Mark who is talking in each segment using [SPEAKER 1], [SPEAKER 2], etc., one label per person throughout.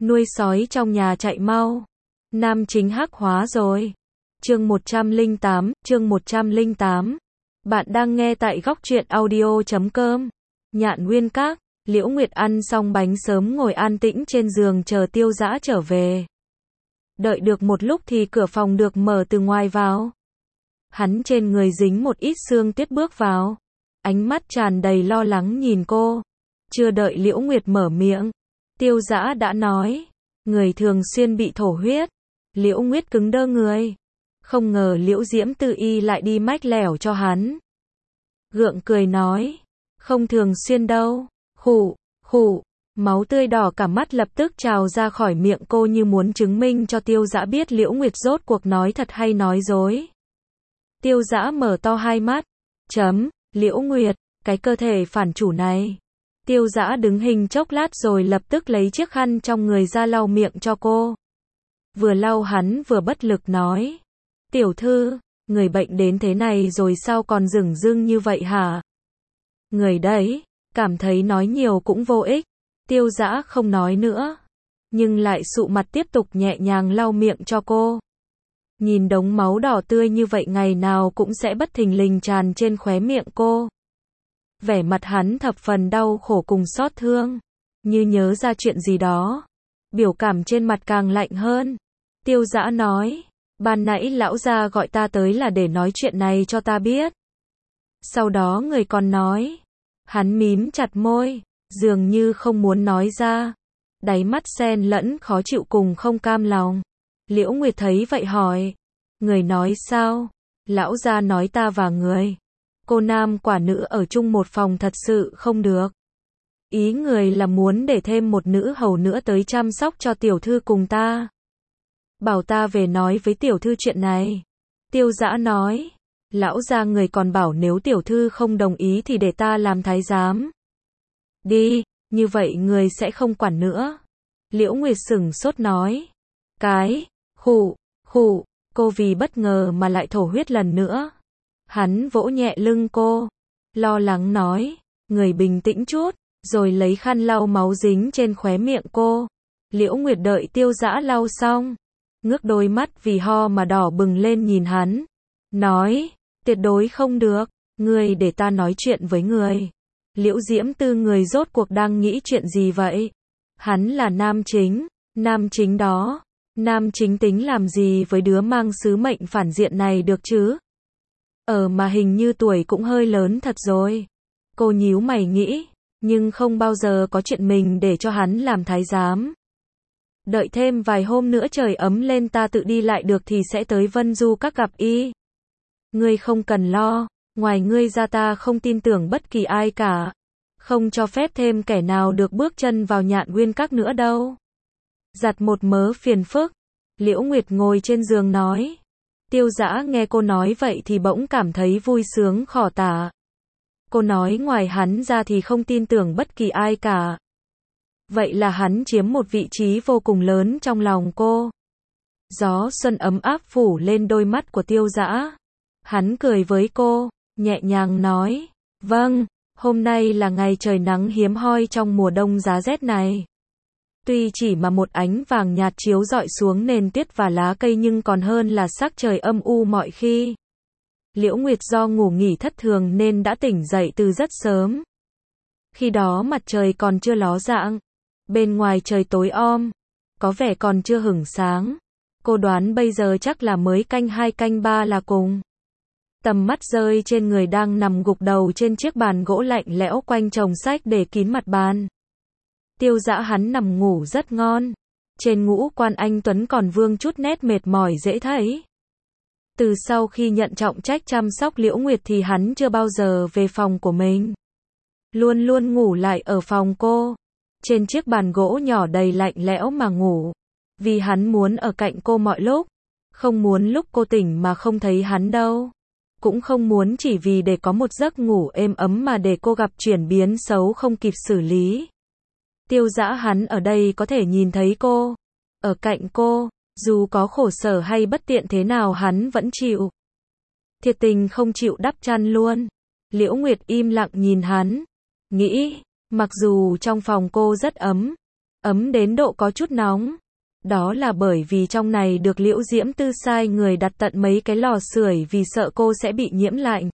[SPEAKER 1] Nuôi sói trong nhà chạy mau. Nam chính hắc hóa rồi. Chương 108. Bạn đang nghe tại góc truyện audio.com. Nhạn Nguyên Các. Liễu Nguyệt ăn xong bánh sớm ngồi an tĩnh trên giường chờ Tiêu Dã trở về. Đợi được một lúc thì cửa phòng được mở từ ngoài vào. Hắn trên người dính một ít sương tuyết bước vào. Ánh mắt tràn đầy lo lắng nhìn cô. Chưa đợi Liễu Nguyệt mở miệng, Tiêu Dã đã nói, người thường xuyên bị thổ huyết. Liễu Nguyệt cứng đơ người. Không ngờ Liễu Diễm Tư Y lại đi mách lẻo cho hắn. Gượng cười nói, không thường xuyên đâu. Khụ, máu tươi đỏ cả mắt lập tức trào ra khỏi miệng cô như muốn chứng minh cho Tiêu Dã biết Liễu Nguyệt rốt cuộc nói thật hay nói dối. Tiêu Dã mở to hai mắt. Liễu Nguyệt, cái cơ thể phản chủ này. Tiêu Dã đứng hình chốc lát rồi lập tức lấy chiếc khăn trong người ra lau miệng cho cô. Vừa lau hắn vừa bất lực nói, tiểu thư, người bệnh đến thế này rồi sao còn dửng dưng như vậy hả? Người đấy, cảm thấy nói nhiều cũng vô ích. Tiêu Dã không nói nữa, nhưng lại sụ mặt tiếp tục nhẹ nhàng lau miệng cho cô. Nhìn đống máu đỏ tươi như vậy ngày nào cũng sẽ bất thình lình tràn trên khóe miệng cô. Vẻ mặt hắn thập phần đau khổ cùng xót thương, như nhớ ra chuyện gì đó. Biểu cảm trên mặt càng lạnh hơn. Tiêu Dã nói, ban nãy lão gia gọi ta tới là để nói chuyện này cho ta biết. Sau đó người còn nói. Hắn mím chặt môi, dường như không muốn nói ra. Đáy mắt xen lẫn khó chịu cùng không cam lòng. Liễu Nguyệt thấy vậy hỏi, người nói sao? Lão gia nói ta và người, cô nam quả nữ ở chung một phòng thật sự không được. Ý người là muốn để thêm một nữ hầu nữa tới chăm sóc cho tiểu thư cùng ta. Bảo ta về nói với tiểu thư chuyện này. Tiêu Dã nói, lão gia người còn bảo nếu tiểu thư không đồng ý thì để ta làm thái giám. Đi, như vậy người sẽ không quản nữa. Liễu Nguyệt sửng sốt nói, khụ, cô vì bất ngờ mà lại thổ huyết lần nữa. Hắn vỗ nhẹ lưng cô, lo lắng nói, người bình tĩnh chút, rồi lấy khăn lau máu dính trên khóe miệng cô. Liễu Nguyệt đợi Tiêu Dã lau xong, ngước đôi mắt vì ho mà đỏ bừng lên nhìn hắn, nói, tuyệt đối không được, người để ta nói chuyện với người. Liễu Diễm Tư người rốt cuộc đang nghĩ chuyện gì vậy? Hắn là nam chính đó. Nam chính tính làm gì với đứa mang sứ mệnh phản diện này được chứ? Mà hình như tuổi cũng hơi lớn thật rồi. Cô nhíu mày nghĩ, nhưng không bao giờ có chuyện mình để cho hắn làm thái giám. Đợi thêm vài hôm nữa trời ấm lên ta tự đi lại được thì sẽ tới Vân Du Các gặp y. Ngươi không cần lo, ngoài ngươi ra ta không tin tưởng bất kỳ ai cả. Không cho phép thêm kẻ nào được bước chân vào Nhạn Nguyên Các nữa đâu. Giặt một mớ phiền phức. Liễu Nguyệt ngồi trên giường nói. Tiêu Dã nghe cô nói vậy thì bỗng cảm thấy vui sướng khó tả. Cô nói ngoài hắn ra thì không tin tưởng bất kỳ ai cả. Vậy là hắn chiếm một vị trí vô cùng lớn trong lòng cô. Gió xuân ấm áp phủ lên đôi mắt của Tiêu Dã. Hắn cười với cô, nhẹ nhàng nói, vâng, hôm nay là ngày trời nắng hiếm hoi trong mùa đông giá rét này. Tuy chỉ mà một ánh vàng nhạt chiếu rọi xuống nền tuyết và lá cây nhưng còn hơn là sắc trời âm u mọi khi. Liễu Nguyệt do ngủ nghỉ thất thường nên đã tỉnh dậy từ rất sớm. Khi đó mặt trời còn chưa ló dạng. Bên ngoài trời tối om, có vẻ còn chưa hửng sáng. Cô đoán bây giờ chắc là mới canh 2 canh 3 là cùng. Tầm mắt rơi trên người đang nằm gục đầu trên chiếc bàn gỗ lạnh lẽo quanh chồng sách để kín mặt bàn. Tiêu Dã hắn nằm ngủ rất ngon. Trên ngũ quan anh tuấn còn vương chút nét mệt mỏi dễ thấy. Từ sau khi nhận trọng trách chăm sóc Liễu Nguyệt thì hắn chưa bao giờ về phòng của mình. Luôn luôn ngủ lại ở phòng cô. Trên chiếc bàn gỗ nhỏ đầy lạnh lẽo mà ngủ. Vì hắn muốn ở cạnh cô mọi lúc. Không muốn lúc cô tỉnh mà không thấy hắn đâu. Cũng không muốn chỉ vì để có một giấc ngủ êm ấm mà để cô gặp chuyển biến xấu không kịp xử lý. Tiêu Dã hắn ở đây có thể nhìn thấy cô. Ở cạnh cô, dù có khổ sở hay bất tiện thế nào hắn vẫn chịu. Thiệt tình không chịu đắp chăn luôn. Liễu Nguyệt im lặng nhìn hắn. Nghĩ, mặc dù trong phòng cô rất ấm, ấm đến độ có chút nóng. Đó là bởi vì trong này được Liễu Diễm Tư sai người đặt tận mấy cái lò sưởi vì sợ cô sẽ bị nhiễm lạnh.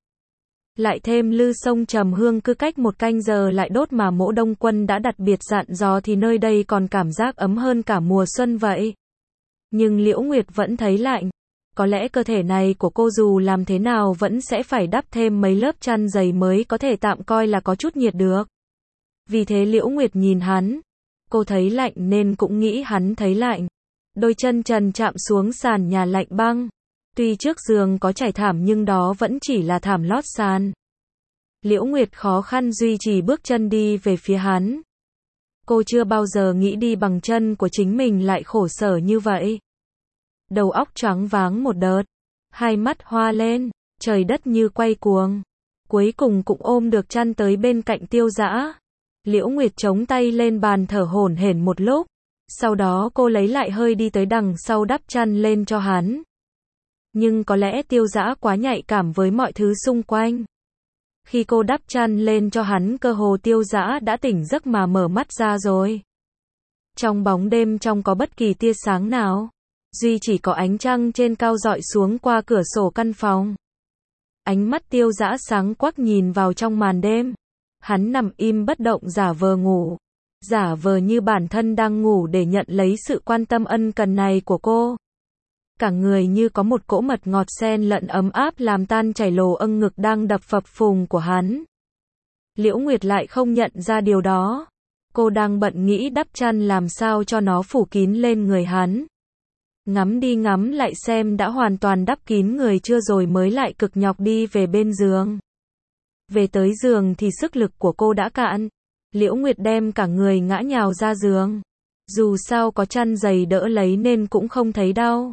[SPEAKER 1] Lại thêm lư sông trầm hương cứ cách 1 canh giờ lại đốt mà Mỗ Đông Quân đã đặc biệt dặn dò thì nơi đây còn cảm giác ấm hơn cả mùa xuân vậy. Nhưng Liễu Nguyệt vẫn thấy lạnh. Có lẽ cơ thể này của cô dù làm thế nào vẫn sẽ phải đắp thêm mấy lớp chăn dày mới có thể tạm coi là có chút nhiệt được. Vì thế Liễu Nguyệt nhìn hắn. Cô thấy lạnh nên cũng nghĩ hắn thấy lạnh. Đôi chân trần chạm xuống sàn nhà lạnh băng. Tuy trước giường có trải thảm nhưng đó vẫn chỉ là thảm lót sàn. Liễu Nguyệt khó khăn duy trì bước chân đi về phía hắn. Cô chưa bao giờ nghĩ đi bằng chân của chính mình lại khổ sở như vậy. Đầu óc choáng váng một đợt. Hai mắt hoa lên, trời đất như quay cuồng. Cuối cùng cũng ôm được chăn tới bên cạnh Tiêu Dã. Liễu Nguyệt chống tay lên bàn thở hổn hển một lúc. Sau đó cô lấy lại hơi đi tới đằng sau đắp chăn lên cho hắn. Nhưng có lẽ Tiêu Dã quá nhạy cảm với mọi thứ xung quanh. Khi cô đắp chăn lên cho hắn cơ hồ Tiêu Dã đã tỉnh giấc mà mở mắt ra rồi. Trong bóng đêm trong có bất kỳ tia sáng nào. Duy chỉ có ánh trăng trên cao rọi xuống qua cửa sổ căn phòng. Ánh mắt Tiêu Dã sáng quắc nhìn vào trong màn đêm. Hắn nằm im bất động giả vờ ngủ. Giả vờ như bản thân đang ngủ để nhận lấy sự quan tâm ân cần này của cô. Cả người như có một cỗ mật ngọt xen lẫn ấm áp làm tan chảy lồ âng ngực đang đập phập phùng của hắn. Liễu Nguyệt lại không nhận ra điều đó. Cô đang bận nghĩ đắp chăn làm sao cho nó phủ kín lên người hắn. Ngắm đi ngắm lại xem đã hoàn toàn đắp kín người chưa rồi mới lại cực nhọc đi về bên giường. Về tới giường thì sức lực của cô đã cạn. Liễu Nguyệt đem cả người ngã nhào ra giường. Dù sao có chăn dày đỡ lấy nên cũng không thấy đau.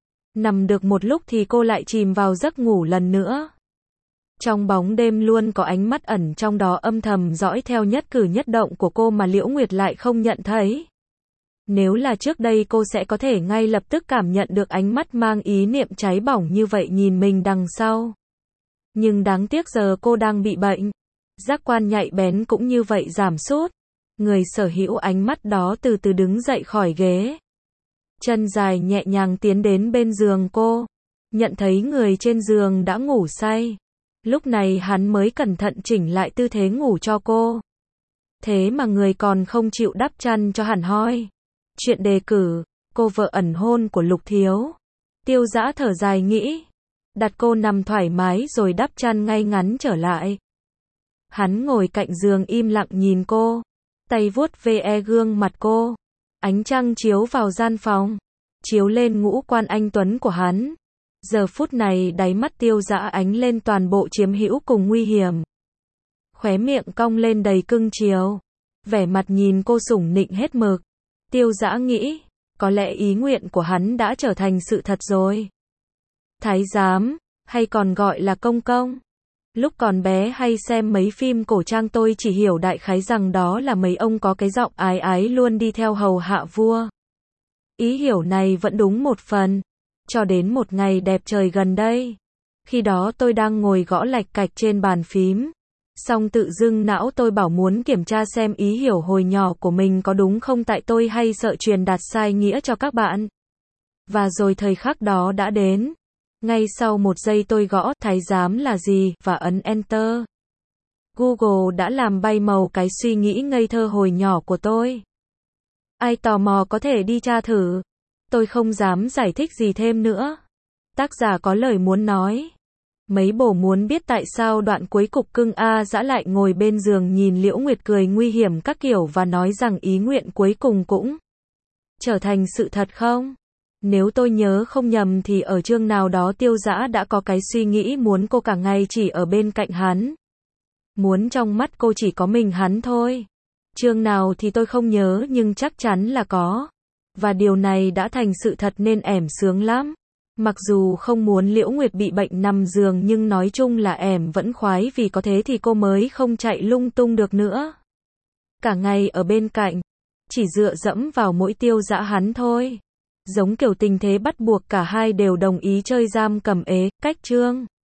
[SPEAKER 1] Nằm được một lúc thì cô lại chìm vào giấc ngủ lần nữa. Trong bóng đêm luôn có ánh mắt ẩn trong đó âm thầm dõi theo nhất cử nhất động của cô mà Liễu Nguyệt lại không nhận thấy. Nếu là trước đây cô sẽ có thể ngay lập tức cảm nhận được ánh mắt mang ý niệm cháy bỏng như vậy nhìn mình đằng sau. Nhưng đáng tiếc giờ cô đang bị bệnh. Giác quan nhạy bén cũng như vậy giảm sút. Người sở hữu ánh mắt đó từ từ đứng dậy khỏi ghế. Chân dài nhẹ nhàng tiến đến bên giường cô. Nhận thấy người trên giường đã ngủ say. Lúc này hắn mới cẩn thận chỉnh lại tư thế ngủ cho cô. Thế mà người còn không chịu đắp chăn cho hẳn hoi. Chuyện đề cử, cô vợ ẩn hôn của Lục Thiếu. Tiêu Dã thở dài nghĩ. Đặt cô nằm thoải mái rồi đắp chăn ngay ngắn trở lại. Hắn ngồi cạnh giường im lặng nhìn cô. Tay vuốt ve gương mặt cô. Ánh trăng chiếu vào gian phòng. Chiếu lên ngũ quan anh tuấn của hắn. Giờ phút này đáy mắt Tiêu Dã ánh lên toàn bộ chiếm hữu cùng nguy hiểm. Khóe miệng cong lên đầy cưng chiều. Vẻ mặt nhìn cô sủng nịnh hết mực. Tiêu Dã nghĩ, có lẽ ý nguyện của hắn đã trở thành sự thật rồi. Thái giám, hay còn gọi là công công. Lúc còn bé hay xem mấy phim cổ trang tôi chỉ hiểu đại khái rằng đó là mấy ông có cái giọng ái ái luôn đi theo hầu hạ vua. Ý hiểu này vẫn đúng một phần. Cho đến một ngày đẹp trời gần đây. Khi đó tôi đang ngồi gõ lạch cạch trên bàn phím. Xong tự dưng não tôi bảo muốn kiểm tra xem ý hiểu hồi nhỏ của mình có đúng không tại tôi hay sợ truyền đạt sai nghĩa cho các bạn. Và rồi thời khắc đó đã đến. Ngay sau một giây tôi gõ thái giám là gì và ấn Enter. Google đã làm bay màu cái suy nghĩ ngây thơ hồi nhỏ của tôi. Ai tò mò có thể đi tra thử. Tôi không dám giải thích gì thêm nữa. Tác giả có lời muốn nói. Mấy bổ muốn biết tại sao đoạn cuối cục cưng A Dã lại ngồi bên giường nhìn Liễu Nguyệt cười nguy hiểm các kiểu và nói rằng ý nguyện cuối cùng cũng trở thành sự thật không? Nếu tôi nhớ không nhầm thì ở chương nào đó Tiêu Dã đã có cái suy nghĩ muốn cô cả ngày chỉ ở bên cạnh hắn. Muốn trong mắt cô chỉ có mình hắn thôi. Chương nào thì tôi không nhớ nhưng chắc chắn là có. Và điều này đã thành sự thật nên ẻm sướng lắm. Mặc dù không muốn Liễu Nguyệt bị bệnh nằm giường nhưng nói chung là ẻm vẫn khoái vì có thế thì cô mới không chạy lung tung được nữa. Cả ngày ở bên cạnh, chỉ dựa dẫm vào mỗi Tiêu Dã hắn thôi. Giống kiểu tình thế bắt buộc cả hai đều đồng ý chơi giam cầm ế, cách chương.